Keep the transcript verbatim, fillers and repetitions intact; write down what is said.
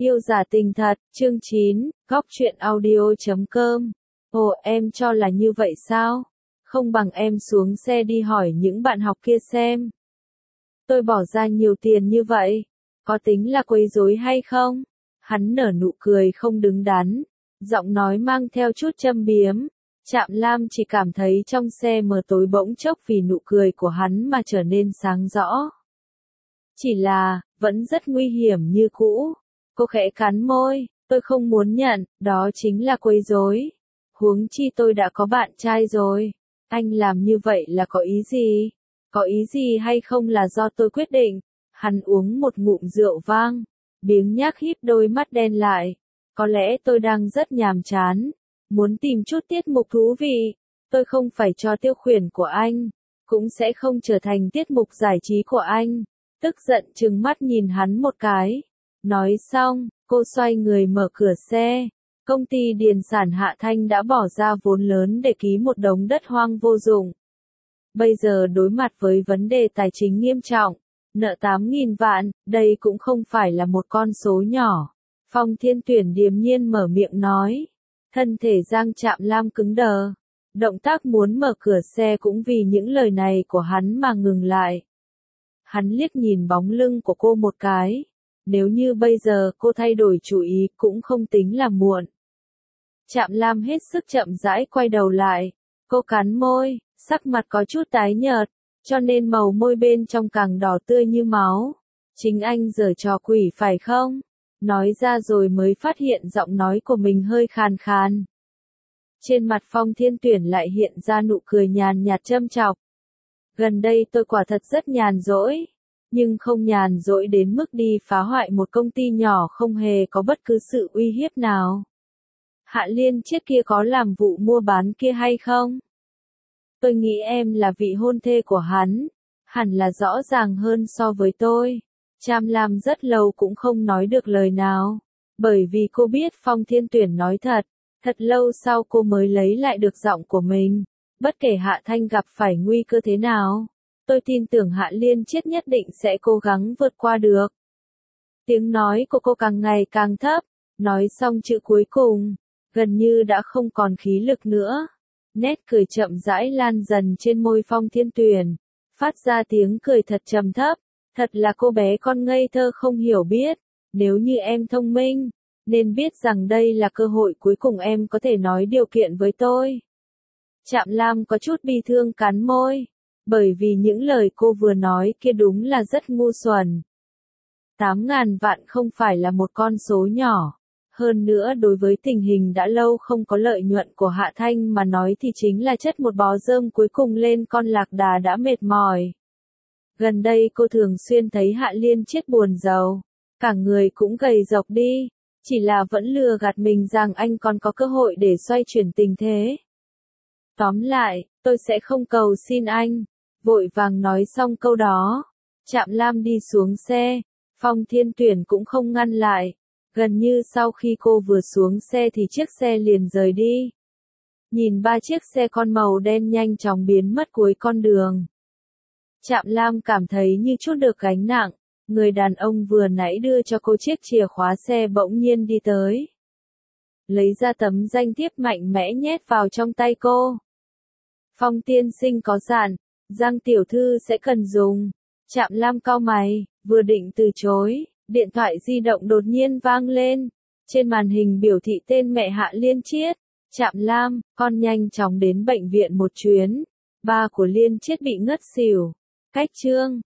Yêu giả tình thật, chương chín, góc truyện audio chấm com. Ồ, em cho là như vậy sao? Không bằng em xuống xe đi hỏi những bạn học kia xem. Tôi bỏ ra nhiều tiền như vậy, có tính là quấy rối hay không? Hắn nở nụ cười không đứng đắn, giọng nói mang theo chút châm biếm. Trạm Lam chỉ cảm thấy trong xe mờ tối bỗng chốc vì nụ cười của hắn mà trở nên sáng rõ. Chỉ là, vẫn rất nguy hiểm như cũ. Cô khẽ cắn môi, tôi không muốn nhận, đó chính là quấy rối. Huống chi tôi đã có bạn trai rồi. Anh làm như vậy là có ý gì? Có ý gì hay không là do tôi quyết định. Hắn uống một ngụm rượu vang, biếng nhác híp đôi mắt đen lại. Có lẽ tôi đang rất nhàm chán, muốn tìm chút tiết mục thú vị. Tôi không phải cho tiêu khuyển của anh, cũng sẽ không trở thành tiết mục giải trí của anh. Tức giận trừng mắt nhìn hắn một cái. Nói xong, cô xoay người mở cửa xe. Công ty Điền sản Hạ Thanh đã bỏ ra vốn lớn để ký một đống đất hoang vô dụng. Bây giờ đối mặt với vấn đề tài chính nghiêm trọng, nợ tám nghìn vạn, đây cũng không phải là một con số nhỏ. Phong Thiên Tuyển điềm nhiên mở miệng nói. Thân thể Giang Trạm Lam cứng đờ. Động tác muốn mở cửa xe cũng vì những lời này của hắn mà ngừng lại. Hắn liếc nhìn bóng lưng của cô một cái. Nếu như bây giờ cô thay đổi chủ ý cũng không tính là muộn. Trạm Lam hết sức chậm rãi quay đầu lại. Cô cắn môi, sắc mặt có chút tái nhợt, cho nên màu môi bên trong càng đỏ tươi như máu. Chính anh giở trò quỷ phải không? Nói ra rồi mới phát hiện giọng nói của mình hơi khàn khàn. Trên mặt Phong Thiên Tuyển lại hiện ra nụ cười nhàn nhạt châm chọc. Gần đây tôi quả thật rất nhàn rỗi. Nhưng không nhàn rỗi đến mức đi phá hoại một công ty nhỏ không hề có bất cứ sự uy hiếp nào. Hạ Liên Chiết kia có làm vụ mua bán kia hay không? Tôi nghĩ em là vị hôn thê của hắn, hẳn là rõ ràng hơn so với tôi. Trạm Lam rất lâu cũng không nói được lời nào, bởi vì cô biết Phong Thiên Tuyển nói thật. Thật lâu sau cô mới lấy lại được giọng của mình, bất kể Hạ Thanh gặp phải nguy cơ thế nào. Tôi tin tưởng Hạ Liên Chiết nhất định sẽ cố gắng vượt qua được. Tiếng nói của cô càng ngày càng thấp, nói xong chữ cuối cùng, gần như đã không còn khí lực nữa. Nét cười chậm rãi lan dần trên môi Phong Thiên Tuyển, phát ra tiếng cười thật trầm thấp. Thật là cô bé con ngây thơ không hiểu biết, nếu như em thông minh, nên biết rằng đây là cơ hội cuối cùng em có thể nói điều kiện với tôi. Trạm Lam có chút bi thương cắn môi. Bởi vì những lời cô vừa nói kia đúng là rất ngu xuẩn. Tám ngàn vạn không phải là một con số nhỏ. Hơn nữa đối với tình hình đã lâu không có lợi nhuận của Hạ Thanh mà nói thì chính là chất một bó rơm cuối cùng lên con lạc đà đã mệt mỏi. Gần đây cô thường xuyên thấy Hạ Liên Chiết buồn rầu. Cả người cũng gầy rộc đi. Chỉ là vẫn lừa gạt mình rằng anh còn có cơ hội để xoay chuyển tình thế. Tóm lại, tôi sẽ không cầu xin anh. Vội vàng nói xong câu đó, Trạm Lam đi xuống xe, Phong Thiên Tuyển cũng không ngăn lại. Gần như sau khi cô vừa xuống xe thì chiếc xe liền rời đi. Nhìn ba chiếc xe con màu đen nhanh chóng biến mất cuối con đường. Trạm Lam cảm thấy như chút được gánh nặng, người đàn ông vừa nãy đưa cho cô chiếc chìa khóa xe bỗng nhiên đi tới. Lấy ra tấm danh thiếp mạnh mẽ nhét vào trong tay cô. Phong tiên sinh có dặn, Giang tiểu thư sẽ cần dùng. Trạm Lam cau mày, vừa định từ chối, điện thoại di động đột nhiên vang lên. Trên màn hình biểu thị tên mẹ Hạ Liên Chiết. Trạm Lam, con nhanh chóng đến bệnh viện một chuyến. Ba của Liên Chiết bị ngất xỉu. Cách chương